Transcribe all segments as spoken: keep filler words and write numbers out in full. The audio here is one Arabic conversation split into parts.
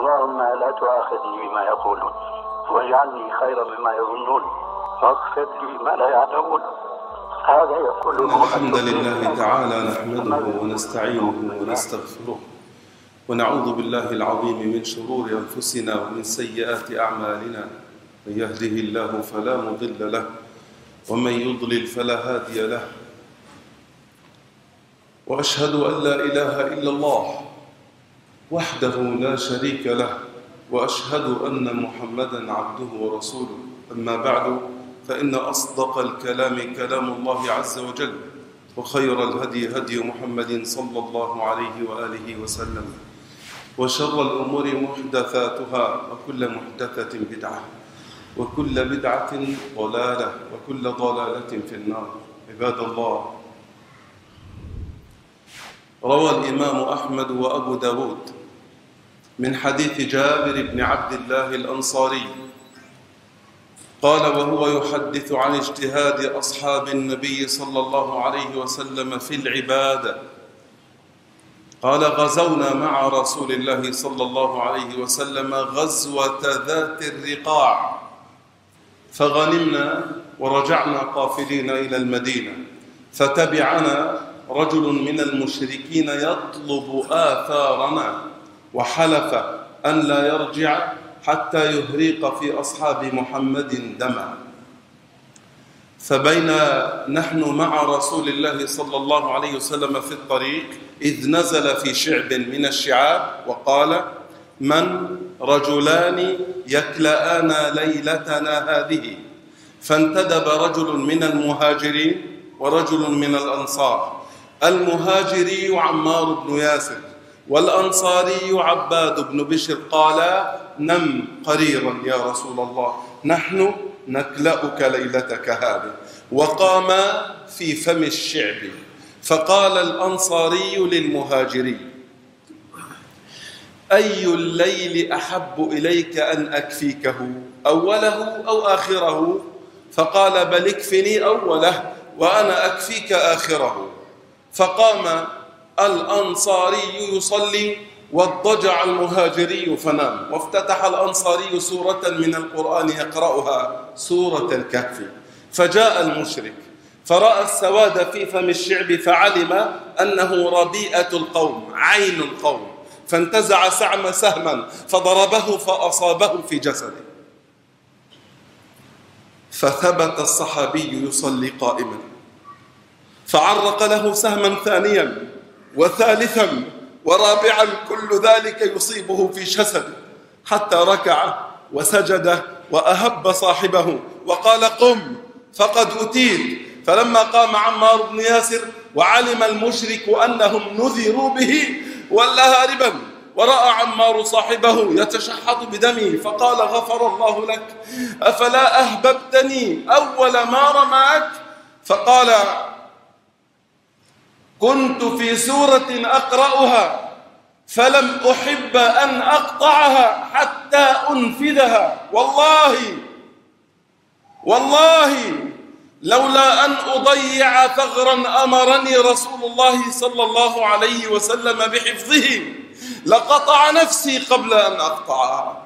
اللهم لا تؤاخذني بما يقولون واجعلني خيرا مما يظنون واغفر لي ما لا يعلمون. هذا يقول الحمد لله تعالى نحمده ونستعينه ونستغفره ونعوذ بالله العظيم من شرور أنفسنا ومن سيئات أعمالنا. من يهده الله فلا مضل له ومن يضلل فلا هادي له، وأشهد أن لا إله إلا الله وحده لا شريك له، وأشهد أن محمدًا عبده ورسوله. أما بعد، فإن أصدق الكلام كلام الله عز وجل، وخير الهدي هدي محمد صلى الله عليه وآله وسلم، وشر الأمور محدثاتها، وكل محدثة بدعة، وكل بدعة ضلالة، وكل ضلالة في النار. عباد الله، روى الإمام أحمد وأبو داود من حديث جابر بن عبد الله الأنصاري قال وهو يحدث عن اجتهاد أصحاب النبي صلى الله عليه وسلم في العبادة، قال غزونا مع رسول الله صلى الله عليه وسلم غزوة ذات الرقاع، فغنمنا ورجعنا قافلين إلى المدينة، فتبعنا رجل من المشركين يطلب آثارنا، وحلف أن لا يرجع حتى يهريق في أصحاب محمد دما. فبينا نحن مع رسول الله صلى الله عليه وسلم في الطريق إذ نزل في شعب من الشعاب وقال: من رجلان يكلآن ليلتنا هذه؟ فانتدب رجل من المهاجرين ورجل من الأنصار. المهاجري عمار بن ياسر، والأنصاري عباد بن بشر. قالا: نم قريرا يا رسول الله، نحن نكلأك ليلتك هذه. وقاما في فم الشعب، فقال الأنصاري للمهاجري: أي الليل أحب إليك أن أكفيكه، أوله أو آخره؟ فقال: بل اكفني أوله وأنا أكفيك آخره. فقام الأنصاري يصلي، واضطجع المهاجري فنام، وافتتح الأنصاري سورة من القرآن يقرأها، سورة الكهف. فجاء المشرك فرأى السواد في فم الشعب، فعلم أنه ربيئة القوم، عين القوم، فانتزع سعم سهما فضربه فأصابه في جسده، فثبت الصحابي يصلي قائما، فعرق له سهما ثانيا وثالثا ورابعا، كل ذلك يصيبه في جسده، حتى ركع وسجد وأهب صاحبه وقال: قم فقد أتيت. فلما قام عمار بن ياسر وعلم المشرك أنهم نذروا به ولى هاربا، ورأى عمار صاحبه يتشحط بدمه، فقال: غفر الله لك، أفلا أهببتني أول ما رماك؟ فقال: كنت في سورة أقرأها فلم أحب أن أقطعها حتى أنفذها، والله والله لولا أن أضيع ثغرا أمرني رسول الله صلى الله عليه وسلم بحفظه لقطع نفسي قبل أن أقطعها.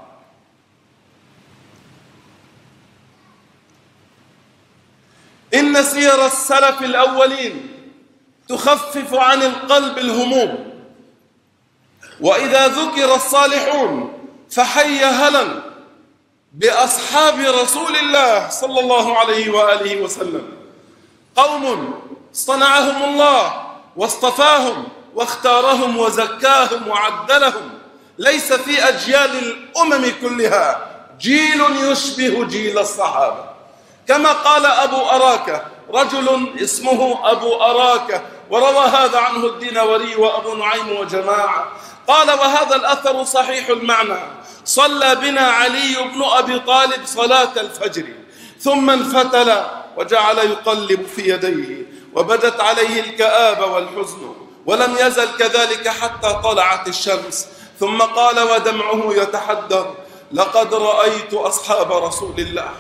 إن سير السلف الأولين تخفف عن القلب الهموم، وإذا ذكر الصالحون فحي هلا بأصحاب رسول الله صلى الله عليه وآله وسلم، قوم صنعهم الله واصطفاهم واختارهم وزكاهم وعدلهم. ليس في أجيال الأمم كلها جيل يشبه جيل الصحابة، كما قال أبو أراكة، رجل اسمه أبو أراكة، وروى هذا عنه الدينوري وأبو نعيم وجماعة. قال: وهذا الأثر صحيح المعنى: صلى بنا علي بن أبي طالب صلاة الفجر، ثم انفتل وجعل يقلب في يديه، وبدت عليه الكآبة والحزن، ولم يزل كذلك حتى طلعت الشمس، ثم قال ودمعه يتحدر: لقد رأيت أصحاب رسول الله.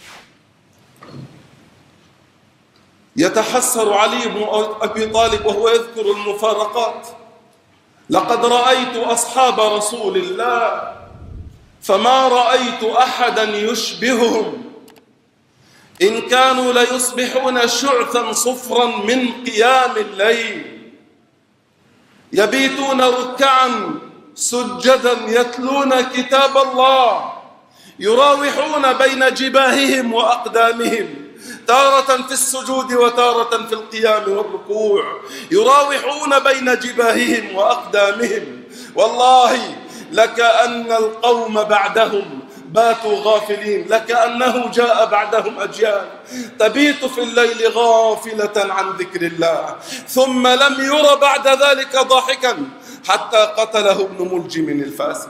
يتحسر علي بن أبي طالب وهو يذكر المفارقات: لقد رأيت أصحاب رسول الله فما رأيت أحدا يشبههم، إن كانوا ليصبحون شعثا صفرا من قيام الليل، يبيتون ركعا سجدا يتلون كتاب الله، يراوحون بين جباههم وأقدامهم، تارة في السجود وتارة في القيام والركوع، يراوحون بين جباههم وأقدامهم. والله لكأن القوم بعدهم باتوا غافلين، لكأنه جاء بعدهم أجيال تبيت في الليل غافلة عن ذكر الله، ثم لم ير بعد ذلك ضاحكا حتى قتله ابن ملجم الفاسق.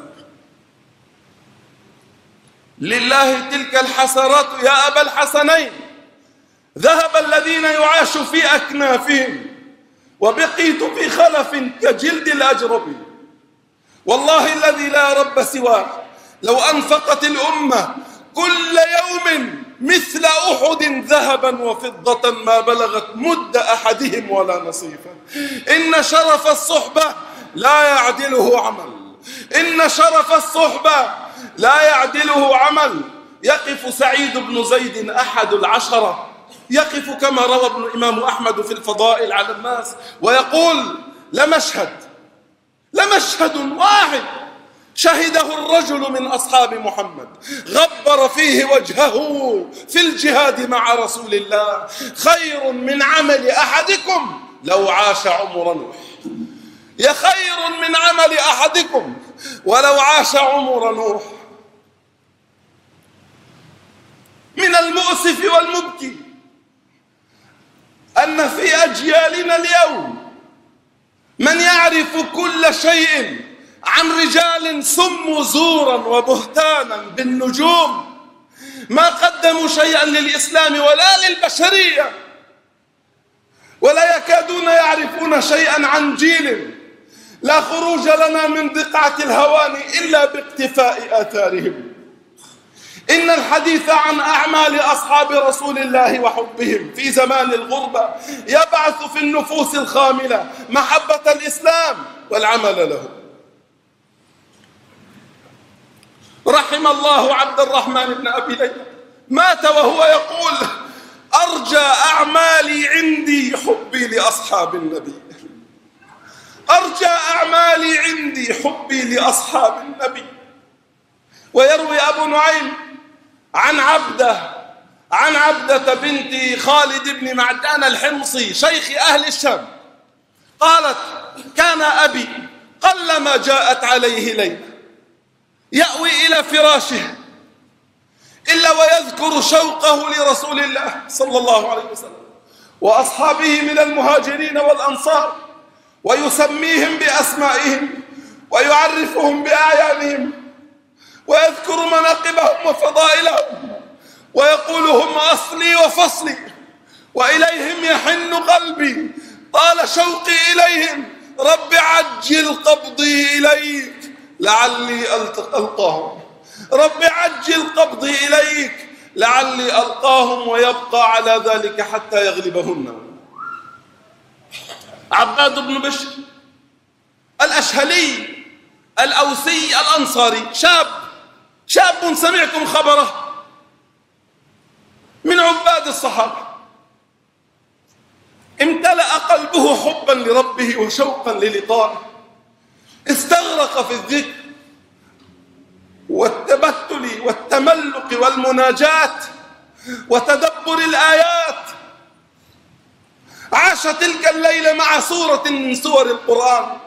لله تلك الحسرات يا أبا الحسنين، ذهب الذين يعاش في أكنافهم وبقيت في خلف كجلد الأجرب. والله الذي لا رب سواه، لو أنفقت الأمة كل يوم مثل أحد ذهبا وفضة ما بلغت مد أحدهم ولا نصيفا. إن شرف الصحبة لا يعدله عمل، إن شرف الصحبة لا يعدله عمل. يقف سعيد بن زيد أحد العشرة، يقف كما روى ابن الإمام أحمد في الفضائل على الناس ويقول: لمشهد لمشهد واحد شهده الرجل من أصحاب محمد غبر فيه وجهه في الجهاد مع رسول الله خير من عمل أحدكم لو عاش عمر نوح. يا خير من عمل أحدكم ولو عاش عمر نوح. من المؤسف والمبكي أن في أجيالنا اليوم من يعرف كل شيء عن رجال سموا زورا وبهتانا بالنجوم، ما قدموا شيئا للإسلام ولا للبشرية، ولا يكادون يعرفون شيئا عن جيل لا خروج لنا من بقعة الهوان إلا باقتفاء آثارهم. إن الحديث عن أعمال أصحاب رسول الله وحبهم في زمان الغربة يبعث في النفوس الخاملة محبة الإسلام والعمل له. رحم الله عبد الرحمن بن أبي ليلى، مات وهو يقول: أرجى أعمالي عندي حبي لأصحاب النبي، أرجى أعمالي عندي حبي لأصحاب النبي. ويروي أبو نعيم عن عبدة عن عبدة بنت خالد بن معدان الحمصي شيخ أهل الشام قالت: كان أبي قلما جاءت عليه ليلة يأوي إلى فراشه إلا ويذكر شوقه لرسول الله صلى الله عليه وسلم وأصحابه من المهاجرين والأنصار، ويسميهم بأسمائهم ويعرفهم بأعيانهم ويذكر مناقبهم وفضائلهم ويقول: هم أصلي وفصلي وإليهم يحن قلبي، طال شوقي إليهم، رب عجل قبضي إليك لعلي ألقاهم، رب عجل قبضي إليك لعلي ألقاهم، ويبقى على ذلك حتى يغلبهن. عباد بن بشر الأشهلي الأوسي الأنصاري، شاب شاب سمعتم خبره، من عباد الصحابة، امتلأ قلبه حبا لربه وشوقا للقائه، استغرق في الذكر والتبتل والتملق والمناجاة وتدبر الآيات. عاش تلك الليلة مع سورة من سور القرآن.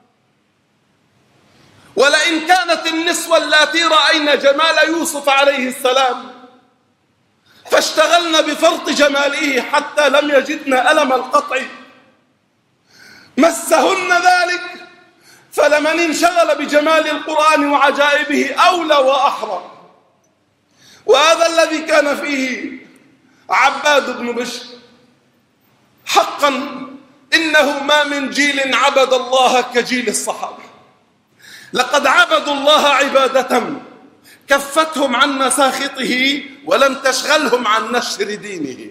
ولئن كانت النسوة اللاتي رأين جمال يوسف عليه السلام فاشتغلن بفرط جماله حتى لم يجدن ألم القطع مسهن ذلك، فلمن انشغل بجمال القرآن وعجائبه أولى وأحرى. وهذا الذي كان فيه عباد بن بشر. حقا إنه ما من جيل عبد الله كجيل الصحابة، لقد عبدوا الله عبادة كفتهم عن مساخطه ولم تشغلهم عن نشر دينه.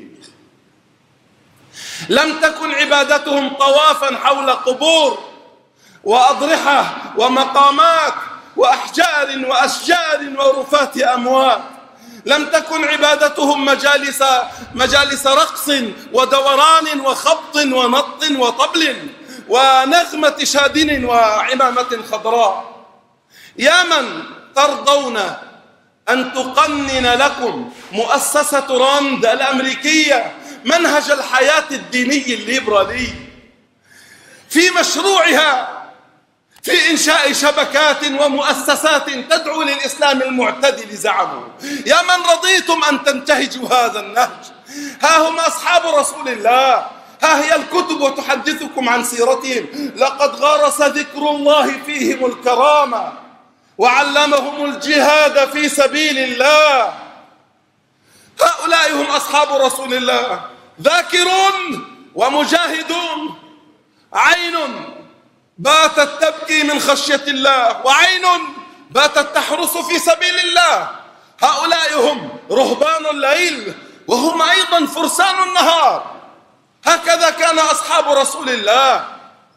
لم تكن عبادتهم طوافا حول قبور وأضرحة ومقامات وأحجار وأشجار ورفات أموات. لم تكن عبادتهم مجالس مجالس رقص ودوران وخبط ونط وطبل ونغمة شادن وعمامة خضراء. يا من ترضون أن تقنن لكم مؤسسة راند الأمريكية منهج الحياة الديني الليبرالي في مشروعها في إنشاء شبكات ومؤسسات تدعو للإسلام المعتدل زعموا، يا من رضيتم أن تنتهجوا هذا النهج. ها هم أصحاب رسول الله، ها هي الكتب تحدثكم عن سيرتهم. لقد غرس ذكر الله فيهم الكرامة وعلمهم الجهاد في سبيل الله. هؤلاء هم أصحاب رسول الله، ذاكرون ومجاهدون، عين باتت تبكي من خشية الله وعين باتت تحرس في سبيل الله. هؤلاء هم رهبان الليل وهم أيضا فرسان النهار. هكذا كان أصحاب رسول الله.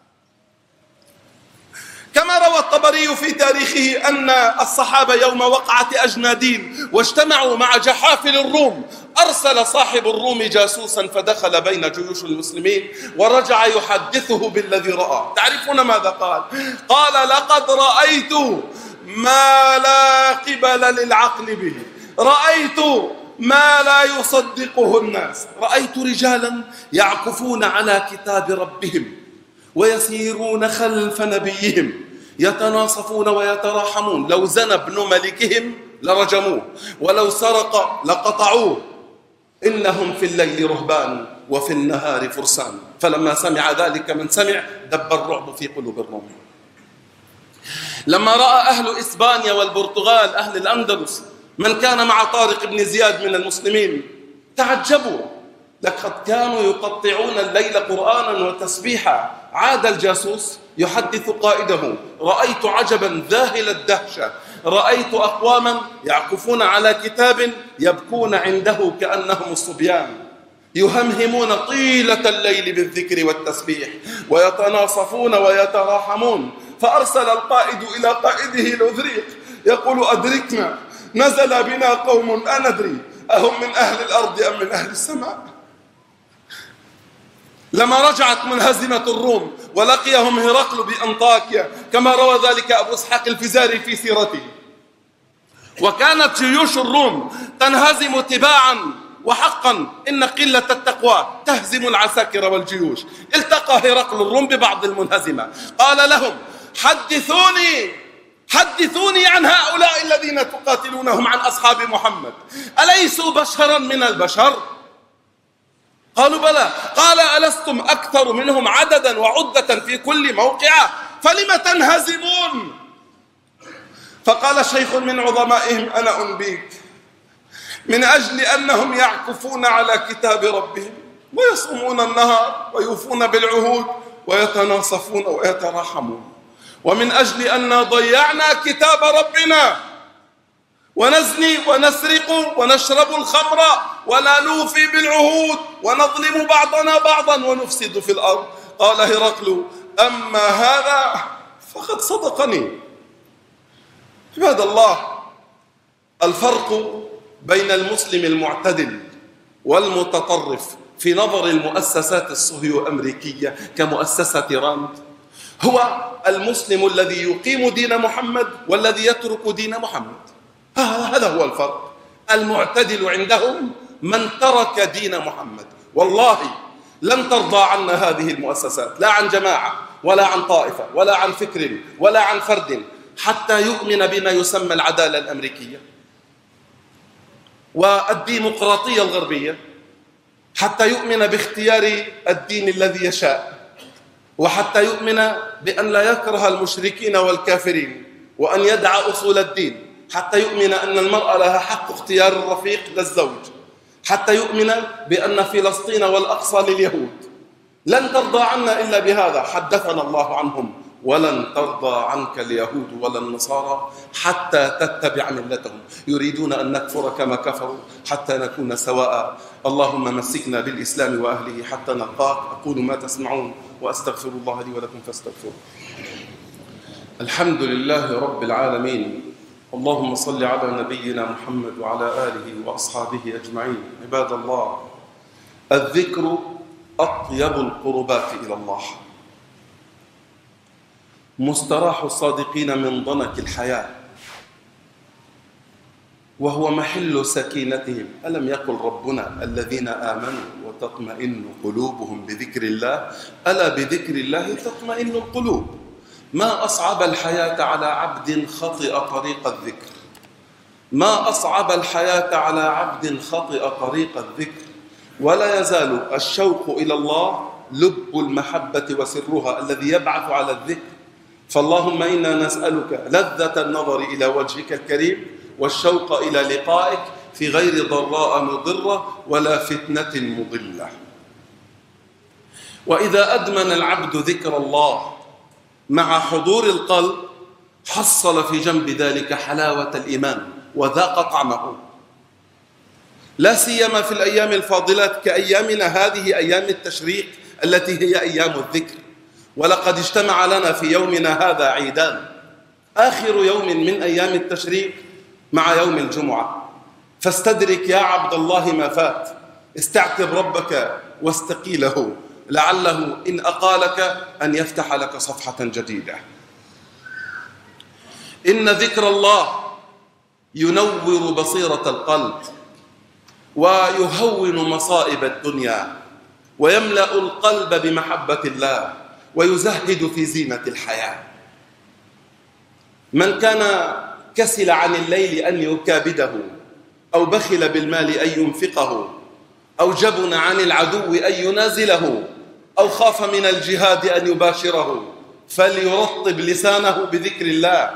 كما روى الطبري في تاريخه أن الصحابة يوم وقعة أجنادين واجتمعوا مع جحافل الروم، أرسل صاحب الروم جاسوسا فدخل بين جيوش المسلمين ورجع يحدثه بالذي رأى. تعرفون ماذا قال؟ قال: لقد رأيت ما لا قبل للعقل به، رأيت ما لا يصدقه الناس، رأيت رجالا يعكفون على كتاب ربهم ويسيرون خلف نبيهم يتناصفون ويتراحمون. لو زنى ابن ملكهم لرجموه، ولو سرق لقطعوه. إنهم في الليل رهبان وفي النهار فرسان. فلما سمع ذلك من سمع دب الرعب في قلوب الروم. لما رأى أهل إسبانيا والبرتغال أهل الأندلس من كان مع طارق بن زياد من المسلمين تعجبوا، لقد كانوا يقطعون الليل قرآنا وتسبيحا. عاد الجاسوس يحدث قائده: رأيت عجبا ذاهل الدهشة، رأيت أقواما يعكفون على كتاب يبكون عنده كأنهم الصبيان، يهمهمون طيلة الليل بالذكر والتسبيح ويتناصفون ويتراحمون. فأرسل القائد إلى قائده الأذريق يقول: أدركنا، نزل بنا قوم لا ندري أهم من أهل الأرض أم من أهل السماء. لما رجعت منهزمة الروم ولقيهم هرقل بأنطاكيا كما روى ذلك أبو إسحاق الفزاري في سيرته، وكانت جيوش الروم تنهزم تباعا، وحقا إن قلة التقوى تهزم العساكر والجيوش. التقى هرقل الروم ببعض المنهزمة قال لهم: حدثوني حدثوني عن هؤلاء الذين تقاتلونهم عن أصحاب محمد، أليسوا بشرا من البشر؟ قالوا: بلى. قال: ألستم أكثر منهم عددا وعدة في كل موقعة، فلم تنهزمون؟ فقال شيخ من عظمائهم: أنا أنبيك، من أجل أنهم يعكفون على كتاب ربهم ويصومون النهار ويوفون بالعهود ويتناصفون ويتراحمون، ومن أجل أن ضيعنا كتاب ربنا ونزني ونسرق ونشرب الخمر ولا نوفي بالعهود ونظلم بعضنا بعضا ونفسد في الأرض. قال هرقل: أما هذا فقد صدقني. عباد الله، الفرق بين المسلم المعتدل والمتطرف في نظر المؤسسات الصهيو أمريكية كمؤسسة راند هو المسلم الذي يقيم دين محمد والذي يترك دين محمد. هذا هو الفرق. المعتدل عندهم من ترك دين محمد. والله لن ترضى عنا هذه المؤسسات، لا عن جماعة ولا عن طائفة ولا عن فكر ولا عن فرد، حتى يؤمن بما يسمى العدالة الأمريكية والديمقراطية الغربية، حتى يؤمن باختيار الدين الذي يشاء، وحتى يؤمن بأن لا يكره المشركين والكافرين وأن يدع أصول الدين، حتى يؤمن أن المرأة لها حق اختيار الرفيق للزوج، حتى يؤمن بأن فلسطين والأقصى لليهود. لن ترضى عنا إلا بهذا. حدثنا الله عنهم: ولن ترضى عنك اليهود ولا النصارى حتى تتبع ملتهم، يريدون أن نكفر كما كفروا حتى نكون سواء. اللهم مسكنا بالإسلام وأهله حتى نلقاك. أقول ما تسمعون وأستغفر الله لي ولكم فاستغفروه. الحمد لله رب العالمين، اللهم صل على نبينا محمد وعلى آله وأصحابه أجمعين. عباد الله، الذكر أطيب القربات إلى الله، مستراح الصادقين من ضنك الحياة، وهو محل سكينتهم. ألم يقل ربنا الذين آمنوا وتطمئن قلوبهم بذكر الله؟ ألا بذكر الله تطمئن القلوب. ما أصعب الحياة على عبد خطئ طريق الذكر، ما أصعب الحياة على عبد خطئ طريق الذكر. ولا يزال الشوق إلى الله لب المحبة وسرها الذي يبعث على الذكر. فاللهم إنا نسألك لذة النظر إلى وجهك الكريم والشوق إلى لقائك في غير ضراء مضرة ولا فتنة مضلة. وإذا أدمن العبد ذكر الله مع حضور القلب حصل في جنب ذلك حلاوة الإيمان وذاق طعمه، لا سيما في الأيام الفاضلات كأيامنا هذه، أيام التشريق التي هي أيام الذكر. ولقد اجتمع لنا في يومنا هذا عيدان، آخر يوم من أيام التشريق مع يوم الجمعة، فاستدرك يا عبد الله ما فات، استعتب ربك واستقي له، لعله إن أقالك أن يفتح لك صفحة جديدة. إن ذكر الله ينور بصيرة القلب ويهون مصائب الدنيا ويملأ القلب بمحبة الله ويزهد في زينة الحياة. من كان كسل عن الليل أن يكابده، أو بخل بالمال أن ينفقه، أو جبن عن العدو أن ينازله، أو خاف من الجهاد أن يباشره، فليرطب لسانه بذكر الله.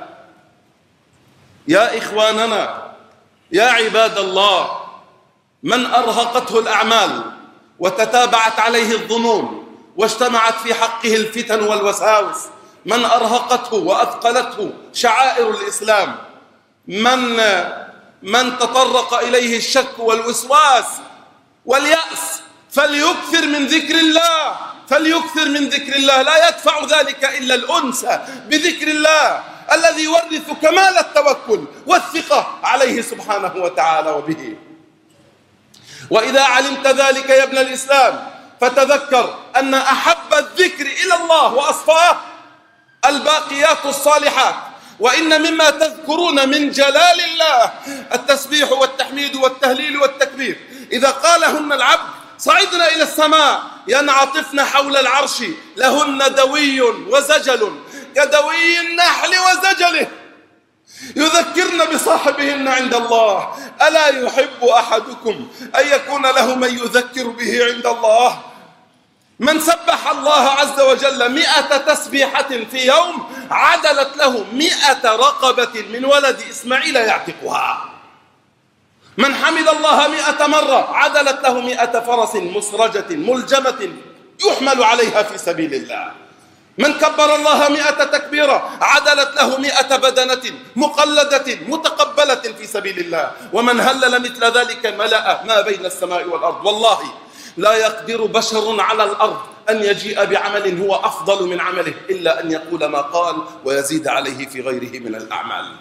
يا إخواننا، يا عباد الله، من أرهقته الأعمال وتتابعت عليه الظنون واجتمعت في حقه الفتن والوساوس، من أرهقته وأثقلته شعائر الإسلام، من من تطرق إليه الشك والوسواس واليأس، فليكثر من ذكر الله، فليكثر من ذكر الله. لا يدفع ذلك إلا الأنس بذكر الله الذي يورث كمال التوكل والثقة عليه سبحانه وتعالى وبه. وإذا علمت ذلك يا ابن الإسلام فتذكر أن أحب الذكر إلى الله وأصفاه الباقيات الصالحات. وإن مما تذكرون من جلال الله التسبيح والتحميد والتهليل والتكبير، إذا قالهن العبد صعدنا إلى السماء ينعطفن حول العرش، لهن دوي وزجل كدوي النحل وزجله، يذكرن بصاحبهن عند الله. ألا يحب أحدكم أن يكون له من يذكر به عند الله؟ من سبح الله عز وجل مئة تسبيحة في يوم عدلت له مئة رقبة من ولد إسماعيل يعتقها. من حمد الله مئة مرة عدلت له مئة فرس مسرجة ملجمة يحمل عليها في سبيل الله. من كبر الله مئة تكبيرة عدلت له مئة بدنة مقلدة متقبلة في سبيل الله. ومن هلل مثل ذلك ملأ ما بين السماء والأرض. والله لا يقدر بشر على الأرض أن يجيء بعمل هو أفضل من عمله إلا أن يقول ما قال ويزيد عليه في غيره من الأعمال.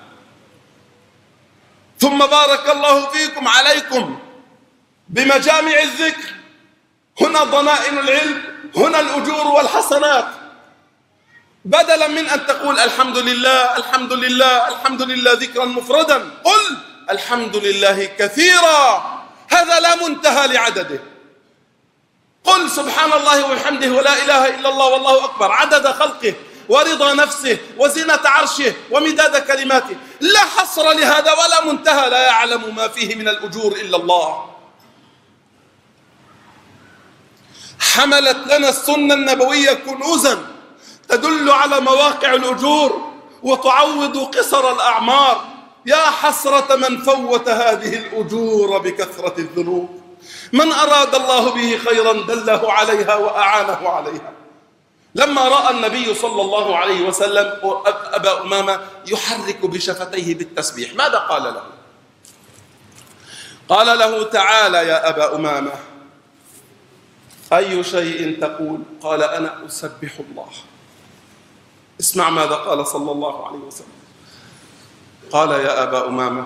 ثم بارك الله فيكم عليكم بمجامع الذكر، هنا ضنائن العلم، هنا الأجور والحسنات. بدلا من أن تقول الحمد لله الحمد لله الحمد لله ذكرا مفردا، قل الحمد لله كثيرا، هذا لا منتهى لعدده. قل سبحان الله وبحمده ولا إله إلا الله والله أكبر عدد خلقه ورضا نفسه وزنة عرشه ومداد كلماته، لا حصر لهذا ولا منتهى، لا يعلم ما فيه من الأجور إلا الله. حملت لنا السنة النبوية كنوزا تدل على مواقع الأجور وتعوض قصر الأعمار. يا حسرة من فوت هذه الأجور بكثرة الذنوب. من أراد الله به خيرا دله عليها وأعانه عليها. لما رأى النبي صلى الله عليه وسلم أبا أمامة يحرك بشفتيه بالتسبيح، ماذا قال له؟ قال له تعالى يا أبا أمامة أي شيء تقول؟ قال أنا أسبح الله. اسمع ماذا قال صلى الله عليه وسلم. قال: يا أبا أمامة،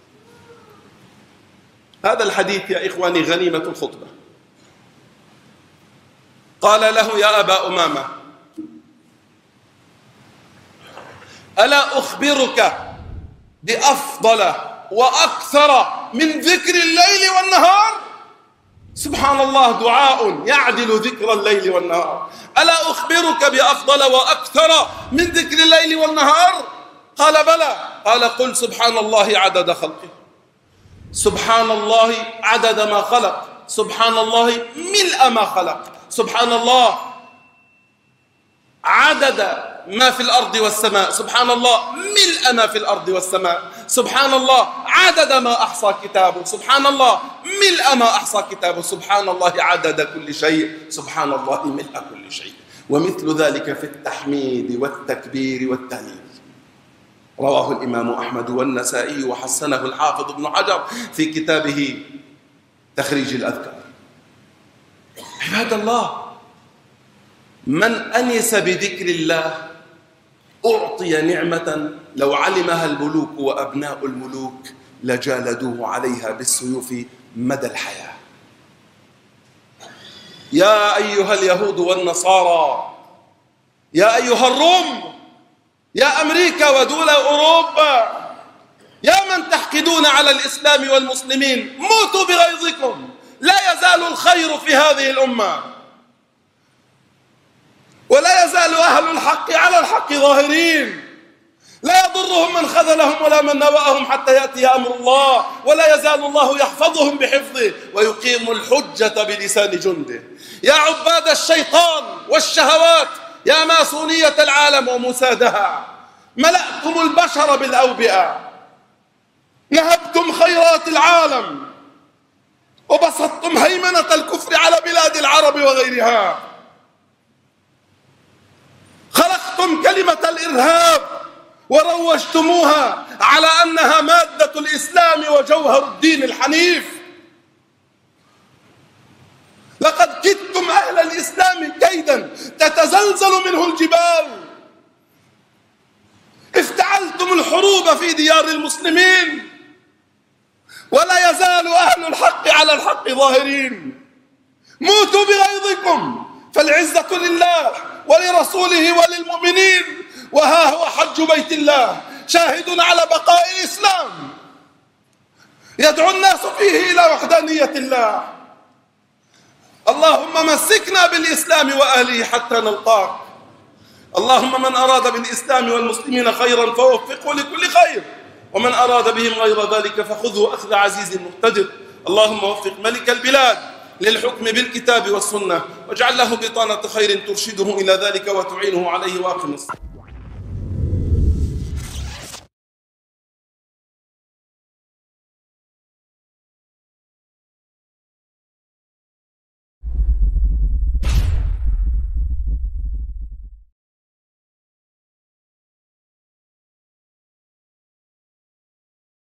هذا الحديث يا إخواني غنيمة الخطبة. قال له: يا أبا أمامة، ألا أخبرك بأفضل وأكثر من ذكر الليل والنهار؟ سبحان الله، دعاء يعدل ذكر الليل والنهار. ألا أخبرك بأفضل وأكثر من ذكر الليل والنهار؟ قال: بلى. قال: قل سبحان الله عدد خلقه، سبحان الله عدد ما خلق، سبحان الله ملء ما خلق، سبحان الله عدد ما في الأرض والسماء، سبحان الله ملء ما في الأرض والسماء، سبحان الله عدد ما أحصى كتابه، سبحان الله ملء ما أحصى كتابه، سبحان الله عدد كل شيء، سبحان الله ملء كل شيء. ومثل ذلك في التحميد والتكبير والتهليل. رواه الإمام أحمد والنسائي وحسنه الحافظ ابن حجر في كتابه تخريج الأذكار. عباد الله، من أنس بذكر الله أعطي نعمة لو علمها الملوك وأبناء الملوك لجالدوه عليها بالسيوف مدى الحياة. يا أيها اليهود والنصارى، يا أيها الروم، يا أمريكا ودول أوروبا، يا من تحقدون على الإسلام والمسلمين، موتوا بغيظكم، لا يزال الخير في هذه الأمة، ولا يزال أهل الحق على الحق ظاهرين، لا يضرهم من خذلهم ولا من نوأهم حتى يأتي أمر الله، ولا يزال الله يحفظهم بحفظه ويقيم الحجة بلسان جنده. يا عباد الشيطان والشهوات، يا ماسونية العالم ومسادها، ملأتم البشر بالأوبئة، نهبتم خيرات العالم، وبسطتم هيمنة الكفر على بلاد العرب وغيرها، خلقتم كلمة الإرهاب وروجتموها على أنها مادة الإسلام وجوهر الدين الحنيف. لقد كدتم أهل الإسلام كيدا تتزلزل منه الجبال، افتعلتم الحروب في ديار المسلمين، ولا يزال أهل الحق على الحق ظاهرين. موتوا بغيظكم، فالعزة لله ولرسوله وللمؤمنين، وها هو حج بيت الله شاهد على بقاء الإسلام، يدعو الناس فيه إلى وحدانية الله. اللهم مسكنا بالإسلام وأهله حتى نلقاك. اللهم من أراد بالإسلام والمسلمين خيرا فوفقه لكل خير، ومن أراد بهم غير ذلك فخذه أخذ عزيز مقتدر. اللهم وفق ملك البلاد للحكم بالكتاب والسنة، واجعل له بطانة خير ترشده إلى ذلك وتعينه عليه، وأقم الصلاة.